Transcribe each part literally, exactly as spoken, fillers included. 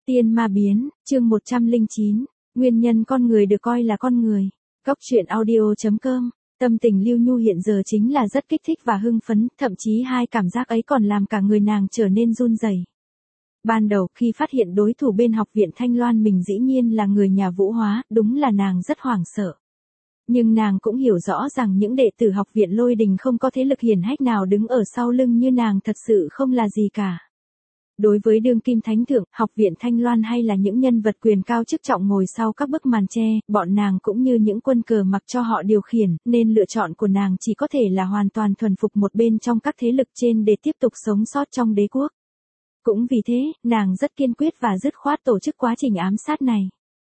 Tiên ma biến, chương một trăm lẻ chín, nguyên nhân con người được coi là con người. Góc truyện audio chấm com. Tâm tình Lưu Nhu hiện giờ chính là rất kích thích và hưng phấn, thậm chí hai cảm giác ấy còn làm cả người nàng trở nên run rẩy. Ban đầu khi phát hiện đối thủ bên học viện Thanh Loan mình dĩ nhiên là người nhà Vũ Hóa, đúng là nàng rất hoảng sợ. Nhưng nàng cũng hiểu rõ rằng những đệ tử học viện Lôi Đình không có thế lực hiển hách nào đứng ở sau lưng như nàng thật sự không là gì cả. Đối với đương kim thánh thượng, học viện Thanh Loan hay là những nhân vật quyền cao chức trọng ngồi sau các bức màn che, bọn nàng cũng như những quân cờ mặc cho họ điều khiển, nên lựa chọn của nàng chỉ có thể là hoàn toàn thuần phục một bên trong các thế lực trên để tiếp tục sống sót trong đế quốc. Cũng vì thế, nàng rất kiên quyết và dứt khoát tổ chức quá trình ám sát này.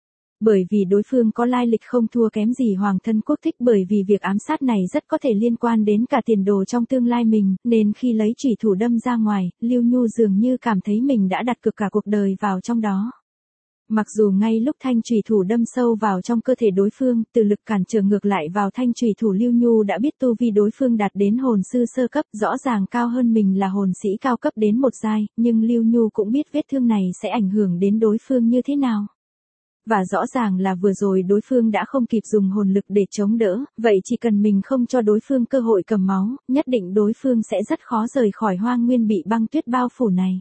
Bởi vì đối phương có lai lịch không thua kém gì hoàng thân quốc thích, bởi vì việc ám sát này rất có thể liên quan đến cả tiền đồ trong tương lai mình, nên khi lấy chủy thủ đâm ra ngoài, Lưu Nhu dường như cảm thấy mình đã đặt cược cả cuộc đời vào trong đó. Mặc dù ngay lúc thanh chủy thủ đâm sâu vào trong cơ thể đối phương, từ lực cản trở ngược lại vào thanh chủy thủ, Lưu Nhu đã biết tu vi đối phương đạt đến hồn sư sơ cấp, rõ ràng cao hơn mình là hồn sĩ cao cấp đến một giai, nhưng Lưu Nhu cũng biết vết thương này sẽ ảnh hưởng đến đối phương như thế nào. Và rõ ràng là vừa rồi đối phương đã không kịp dùng hồn lực để chống đỡ, vậy chỉ cần mình không cho đối phương cơ hội cầm máu, nhất định đối phương sẽ rất khó rời khỏi hoang nguyên bị băng tuyết bao phủ này.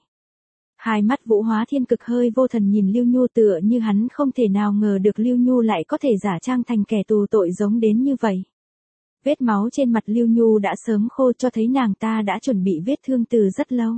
Hai mắt Vũ Hóa Thiên Cực hơi vô thần nhìn Lưu Nhu, tựa như hắn không thể nào ngờ được Lưu Nhu lại có thể giả trang thành kẻ tù tội giống đến như vậy. Vết máu trên mặt Lưu Nhu đã sớm khô, cho thấy nàng ta đã chuẩn bị vết thương từ rất lâu.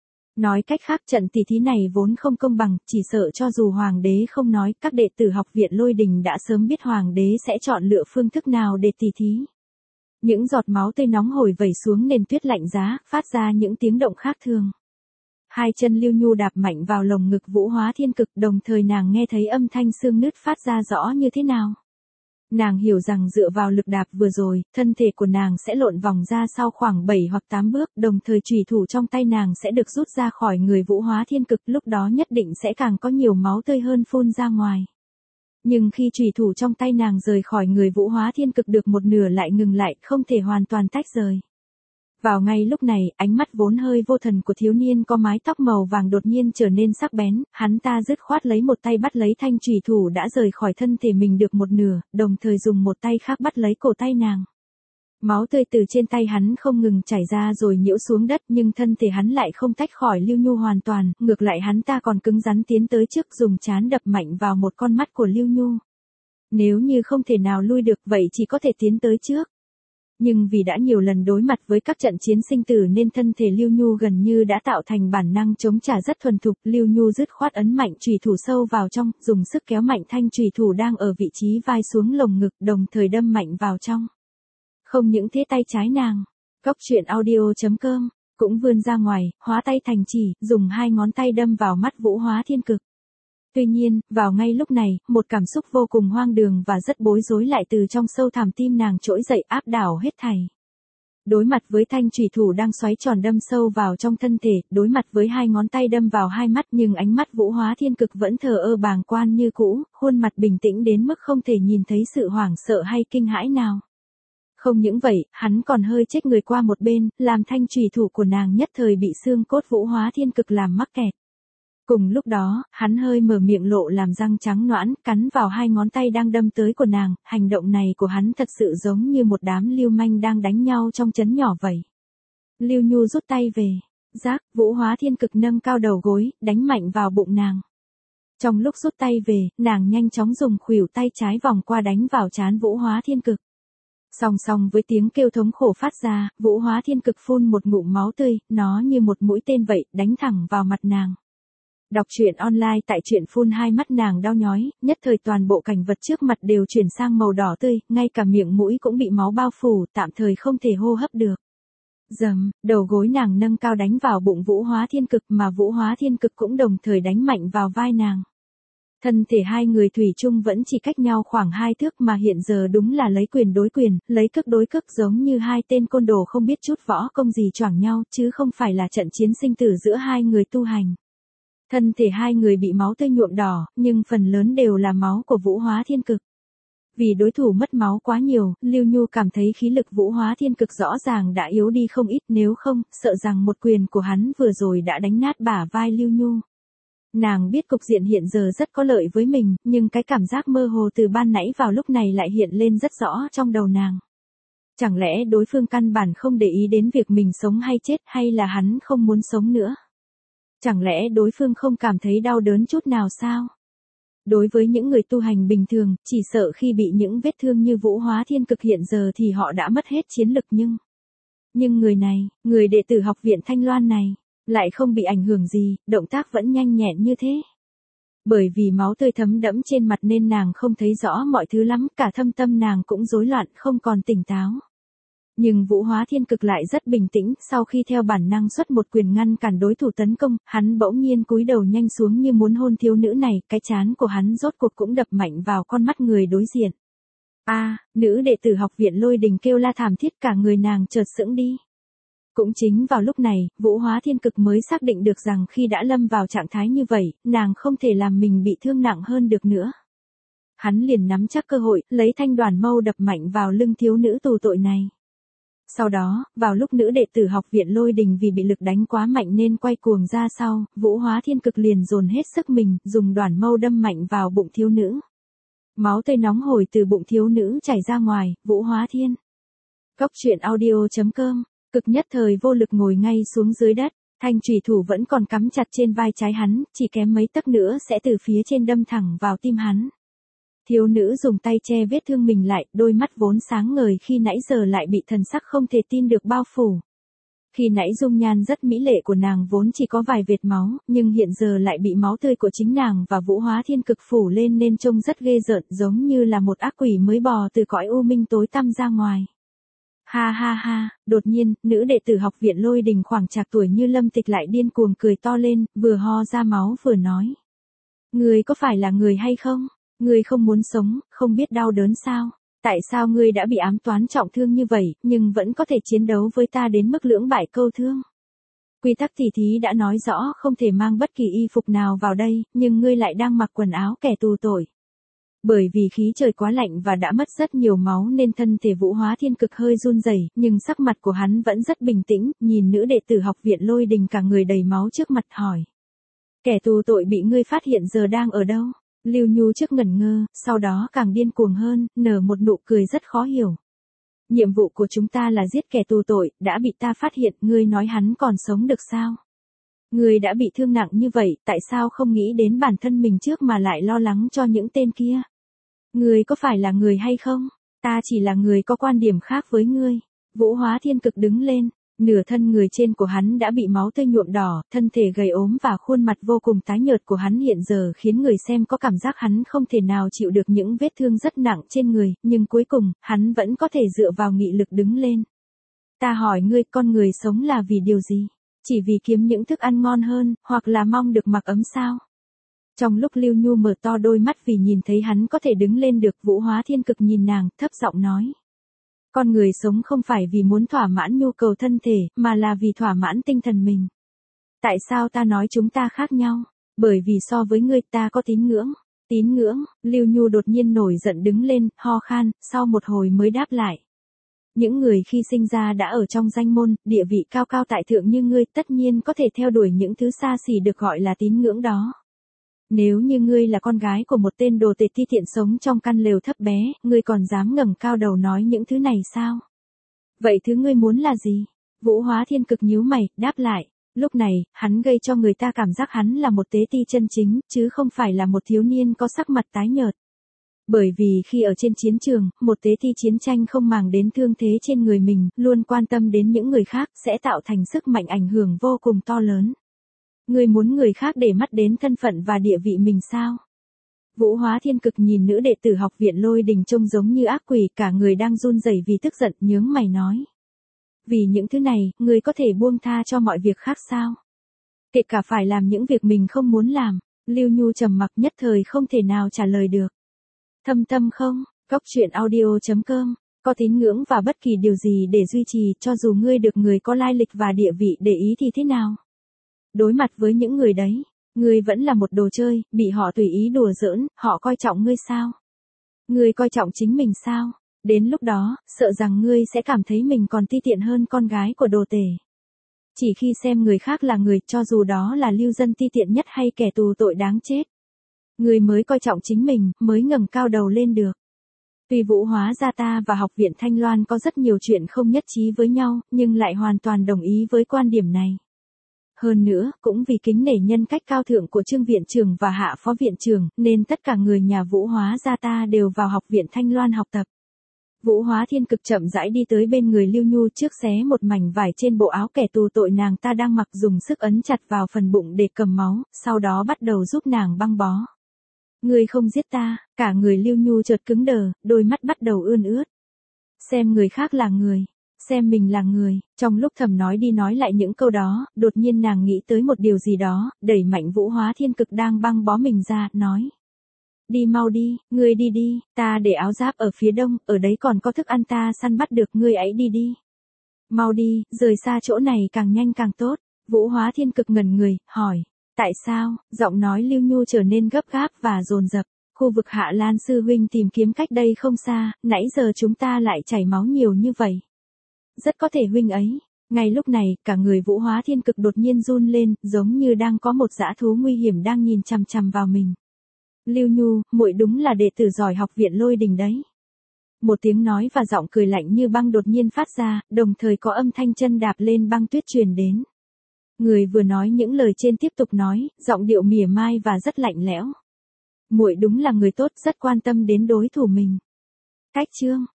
Nói cách khác, trận tỷ thí này vốn không công bằng, chỉ sợ cho dù hoàng đế không nói, các đệ tử học viện Lôi Đình đã sớm biết hoàng đế sẽ chọn lựa phương thức nào để tỷ thí. Những giọt máu tươi nóng hổi vẩy xuống nền tuyết lạnh giá, phát ra những tiếng động khác thường. Hai chân Lưu Nhu đạp mạnh vào lồng ngực Vũ Hóa Thiên Cực, đồng thời nàng nghe thấy âm thanh xương nứt phát ra rõ như thế nào. Nàng hiểu rằng dựa vào lực đạp vừa rồi, thân thể của nàng sẽ lộn vòng ra sau khoảng bảy hoặc tám bước, đồng thời chủy thủ trong tay nàng sẽ được rút ra khỏi người Vũ Hóa Thiên Cực, lúc đó nhất định sẽ càng có nhiều máu tươi hơn phun ra ngoài. Nhưng khi chủy thủ trong tay nàng rời khỏi người Vũ Hóa Thiên Cực được một nửa lại ngừng lại, không thể hoàn toàn tách rời. Vào ngay lúc này, ánh mắt vốn hơi vô thần của thiếu niên có mái tóc màu vàng đột nhiên trở nên sắc bén, hắn ta dứt khoát lấy một tay bắt lấy thanh chủy thủ đã rời khỏi thân thể mình được một nửa, đồng thời dùng một tay khác bắt lấy cổ tay nàng. Máu tươi từ trên tay hắn không ngừng chảy ra rồi nhiễu xuống đất, nhưng thân thể hắn lại không tách khỏi Lưu Nhu hoàn toàn, ngược lại hắn ta còn cứng rắn tiến tới trước, dùng trán đập mạnh vào một con mắt của Lưu Nhu. Nếu như không thể nào lui được, vậy chỉ có thể tiến tới trước. Nhưng vì đã nhiều lần đối mặt với các trận chiến sinh tử nên thân thể Lưu Nhu gần như đã tạo thành bản năng chống trả rất thuần thục. Lưu Nhu dứt khoát ấn mạnh chủy thủ sâu vào trong, dùng sức kéo mạnh thanh chủy thủ đang ở vị trí vai xuống lồng ngực, đồng thời đâm mạnh vào trong. Không những thế, tay trái nàng, góc truyện audio chấm com, cũng vươn ra ngoài, hóa tay thành chỉ, dùng hai ngón tay đâm vào mắt Vũ Hóa Thiên Cực. Tuy nhiên, vào ngay lúc này, một cảm xúc vô cùng hoang đường và rất bối rối lại từ trong sâu thẳm tim nàng trỗi dậy, áp đảo hết thảy. Đối mặt với thanh chủy thủ đang xoáy tròn đâm sâu vào trong thân thể, đối mặt với hai ngón tay đâm vào hai mắt, nhưng ánh mắt Vũ Hóa Thiên Cực vẫn thờ ơ bàng quan như cũ, khuôn mặt bình tĩnh đến mức không thể nhìn thấy sự hoảng sợ hay kinh hãi nào. Không những vậy, hắn còn hơi chếch người qua một bên, làm thanh chủy thủ của nàng nhất thời bị xương cốt Vũ Hóa Thiên Cực làm mắc kẹt. Cùng lúc đó, hắn hơi mở miệng lộ làm răng trắng nõn, cắn vào hai ngón tay đang đâm tới của nàng, hành động này của hắn thật sự giống như một đám lưu manh đang đánh nhau trong trấn nhỏ vậy. Lưu Nhu rút tay về, giác, Vũ Hóa Thiên Cực nâng cao đầu gối, đánh mạnh vào bụng nàng. Trong lúc rút tay về, nàng nhanh chóng dùng khuỷu tay trái vòng qua đánh vào trán Vũ Hóa Thiên Cực. Song song với tiếng kêu thống khổ phát ra, Vũ Hóa Thiên Cực phun một ngụm máu tươi, nó như một mũi tên vậy, đánh thẳng vào mặt nàng. Đọc truyện online tại truyện phun, hai mắt nàng đau nhói, nhất thời toàn bộ cảnh vật trước mặt đều chuyển sang màu đỏ tươi, ngay cả miệng mũi cũng bị máu bao phủ, tạm thời không thể hô hấp được. Dầm, đầu gối nàng nâng cao đánh vào bụng Vũ Hóa Thiên Cực, mà Vũ Hóa Thiên Cực cũng đồng thời đánh mạnh vào vai nàng. Thân thể hai người thủy chung vẫn chỉ cách nhau khoảng hai thước, mà hiện giờ đúng là lấy quyền đối quyền, lấy cước đối cước, giống như hai tên côn đồ không biết chút võ công gì choảng nhau, chứ không phải là trận chiến sinh tử giữa hai người tu hành. Thân thể hai người bị máu tươi nhuộm đỏ, nhưng phần lớn đều là máu của Vũ Hóa Thiên Cực. Vì đối thủ mất máu quá nhiều, Lưu Nhu cảm thấy khí lực Vũ Hóa Thiên Cực rõ ràng đã yếu đi không ít, nếu không, sợ rằng một quyền của hắn vừa rồi đã đánh nát bả vai Lưu Nhu. Nàng biết cục diện hiện giờ rất có lợi với mình, nhưng cái cảm giác mơ hồ từ ban nãy vào lúc này lại hiện lên rất rõ trong đầu nàng. Chẳng lẽ đối phương căn bản không để ý đến việc mình sống hay chết, hay là hắn không muốn sống nữa? Chẳng lẽ đối phương không cảm thấy đau đớn chút nào sao? Đối với những người tu hành bình thường, chỉ sợ khi bị những vết thương như Vũ Hóa Thiên Cực hiện giờ thì họ đã mất hết chiến lực, nhưng... Nhưng người này, người đệ tử học viện Thanh Loan này, lại không bị ảnh hưởng gì, động tác vẫn nhanh nhẹn như thế. Bởi vì máu tươi thấm đẫm trên mặt nên nàng không thấy rõ mọi thứ lắm, cả thâm tâm nàng cũng rối loạn, không còn tỉnh táo. Nhưng Vũ Hóa Thiên Cực lại rất bình tĩnh, sau khi theo bản năng xuất một quyền ngăn cản đối thủ tấn công, hắn bỗng nhiên cúi đầu nhanh xuống như muốn hôn thiếu nữ này, cái trán của hắn rốt cuộc cũng đập mạnh vào con mắt người đối diện. A, à, nữ đệ tử học viện Lôi Đình kêu la thảm thiết, cả người nàng chợt sững đi. Cũng chính vào lúc này, Vũ Hóa Thiên Cực mới xác định được rằng khi đã lâm vào trạng thái như vậy, nàng không thể làm mình bị thương nặng hơn được nữa. Hắn liền nắm chắc cơ hội, lấy thanh đoàn mâu đập mạnh vào lưng thiếu nữ tù tội này. Sau đó, vào lúc nữ đệ tử học viện Lôi Đình vì bị lực đánh quá mạnh nên quay cuồng ra sau, Vũ Hóa Thiên Cực liền dồn hết sức mình, dùng đoàn mâu đâm mạnh vào bụng thiếu nữ. Máu tươi nóng hổi từ bụng thiếu nữ chảy ra ngoài, Vũ Hóa Thiên. Góc truyện audio chấm com, cực nhất thời vô lực ngồi ngay xuống dưới đất, thanh chùy thủ vẫn còn cắm chặt trên vai trái hắn, chỉ kém mấy tấc nữa sẽ từ phía trên đâm thẳng vào tim hắn. Thiếu nữ dùng tay che vết thương mình lại, đôi mắt vốn sáng ngời khi nãy giờ lại bị thần sắc không thể tin được bao phủ. Khi nãy dung nhan rất mỹ lệ của nàng vốn chỉ có vài vệt máu, nhưng hiện giờ lại bị máu tươi của chính nàng và Vũ Hóa Thiên Cực phủ lên nên trông rất ghê rợn, giống như là một ác quỷ mới bò từ cõi u minh tối tăm ra ngoài. Ha ha ha, đột nhiên, nữ đệ tử học viện Lôi Đình khoảng chạc tuổi như Lâm Tịch lại điên cuồng cười to lên, vừa ho ra máu vừa nói. Ngươi có phải là người hay không? Ngươi không muốn sống, không biết đau đớn sao? Tại sao ngươi đã bị ám toán trọng thương như vậy, nhưng vẫn có thể chiến đấu với ta đến mức lưỡng bại câu thương? Quy tắc tỉ thí đã nói rõ không thể mang bất kỳ y phục nào vào đây, nhưng ngươi lại đang mặc quần áo kẻ tù tội. Bởi vì khí trời quá lạnh và đã mất rất nhiều máu nên thân thể Vũ Hóa Thiên Cực hơi run rẩy, nhưng sắc mặt của hắn vẫn rất bình tĩnh, nhìn nữ đệ tử học viện Lôi Đình cả người đầy máu trước mặt hỏi. Kẻ tù tội bị ngươi phát hiện giờ đang ở đâu? Lưu Nhu trước ngẩn ngơ, sau đó càng điên cuồng hơn, nở một nụ cười rất khó hiểu. Nhiệm vụ của chúng ta là giết kẻ tù tội, đã bị ta phát hiện, ngươi nói hắn còn sống được sao? Ngươi đã bị thương nặng như vậy, tại sao không nghĩ đến bản thân mình trước mà lại lo lắng cho những tên kia? Ngươi có phải là người hay không? Ta chỉ là người có quan điểm khác với ngươi. Vũ Hóa Thiên Cực đứng lên, nửa thân người trên của hắn đã bị máu tươi nhuộm đỏ, thân thể gầy ốm và khuôn mặt vô cùng tái nhợt của hắn hiện giờ khiến người xem có cảm giác hắn không thể nào chịu được những vết thương rất nặng trên người, nhưng cuối cùng, hắn vẫn có thể dựa vào nghị lực đứng lên. Ta hỏi ngươi, con người sống là vì điều gì? Chỉ vì kiếm những thức ăn ngon hơn, hoặc là mong được mặc ấm sao? Trong lúc Lưu Nhu mở to đôi mắt vì nhìn thấy hắn có thể đứng lên được, Vũ Hóa Thiên Cực nhìn nàng, thấp giọng nói. Con người sống không phải vì muốn thỏa mãn nhu cầu thân thể, mà là vì thỏa mãn tinh thần mình. Tại sao ta nói chúng ta khác nhau? Bởi vì so với ngươi ta có tín ngưỡng. Tín ngưỡng, Lưu Nhu đột nhiên nổi giận đứng lên, ho khan, sau một hồi mới đáp lại. Những người khi sinh ra đã ở trong danh môn, địa vị cao cao tại thượng như ngươi tất nhiên có thể theo đuổi những thứ xa xỉ được gọi là tín ngưỡng đó. Nếu như ngươi là con gái của một tên đồ tể ti tiện sống trong căn lều thấp bé, ngươi còn dám ngẩng cao đầu nói những thứ này sao? Vậy thứ ngươi muốn là gì? Vũ Hóa Thiên Cực nhíu mày, đáp lại. Lúc này, hắn gây cho người ta cảm giác hắn là một tế ti chân chính, chứ không phải là một thiếu niên có sắc mặt tái nhợt. Bởi vì khi ở trên chiến trường, một tế ti chiến tranh không màng đến thương thế trên người mình, luôn quan tâm đến những người khác, sẽ tạo thành sức mạnh ảnh hưởng vô cùng to lớn. Ngươi muốn người khác để mắt đến thân phận và địa vị mình sao? Vũ Hóa Thiên Cực nhìn nữ đệ tử học viện Lôi Đình trông giống như ác quỷ, cả người đang run rẩy vì tức giận, nhướng mày nói. Vì những thứ này, ngươi có thể buông tha cho mọi việc khác sao? Kể cả phải làm những việc mình không muốn làm. Lưu Nhu trầm mặc nhất thời không thể nào trả lời được. Thâm tâm không, góc truyện audio chấm com, có tín ngưỡng và bất kỳ điều gì để duy trì, cho dù ngươi được người có lai lịch và địa vị để ý thì thế nào? Đối mặt với những người đấy, ngươi vẫn là một đồ chơi, bị họ tùy ý đùa giỡn, họ coi trọng ngươi sao? Ngươi coi trọng chính mình sao? Đến lúc đó, sợ rằng ngươi sẽ cảm thấy mình còn ti tiện hơn con gái của đồ tể. chỉ khi xem người khác là người, cho dù đó là lưu dân ti tiện nhất hay kẻ tù tội đáng chết. Người mới coi trọng chính mình, mới ngẩng cao đầu lên được. Tuy Vũ Hóa Gia ta và Học viện Thanh Loan có rất nhiều chuyện không nhất trí với nhau, nhưng lại hoàn toàn đồng ý với quan điểm này. Hơn nữa, cũng vì kính nể nhân cách cao thượng của Trương viện trưởng và Hạ phó viện trưởng, nên tất cả người nhà Vũ Hóa Gia ta đều vào Học viện Thanh Loan học tập. Vũ Hóa Thiên Cực chậm rãi đi tới bên người Lưu Nhu, trước xé một mảnh vải trên bộ áo kẻ tù tội nàng ta đang mặc, dùng sức ấn chặt vào phần bụng để cầm máu, sau đó bắt đầu giúp nàng băng bó. Ngươi không giết ta, cả người Lưu Nhu chợt cứng đờ, đôi mắt bắt đầu ươn ướt. Xem người khác là người, xem mình là người, trong lúc thầm nói đi nói lại những câu đó, đột nhiên nàng nghĩ tới một điều gì đó, đẩy mạnh Vũ Hóa Thiên Cực đang băng bó mình ra, nói. Đi mau đi, ngươi đi đi, ta để áo giáp ở phía đông, ở đấy còn có thức ăn ta săn bắt được, ngươi ấy đi đi. Mau đi, rời xa chỗ này càng nhanh càng tốt. Vũ Hóa Thiên Cực ngẩn người, hỏi. Tại sao? Giọng nói Lưu Nhu trở nên gấp gáp và dồn dập. Khu vực Hạ Lan sư huynh tìm kiếm cách đây không xa, nãy giờ chúng ta lại chảy máu nhiều như vậy. Rất có thể huynh ấy. Ngay lúc này, cả người Vũ Hóa Thiên Cực đột nhiên run lên, giống như đang có một dã thú nguy hiểm đang nhìn chằm chằm vào mình. Lưu Nhu, muội đúng là đệ tử giỏi Học viện Lôi Đình đấy. Một tiếng nói và giọng cười lạnh như băng đột nhiên phát ra, đồng thời có âm thanh chân đạp lên băng tuyết truyền đến. Người vừa nói những lời trên tiếp tục nói, giọng điệu mỉa mai và rất lạnh lẽo. Muội đúng là người tốt, rất quan tâm đến đối thủ mình. Cách chương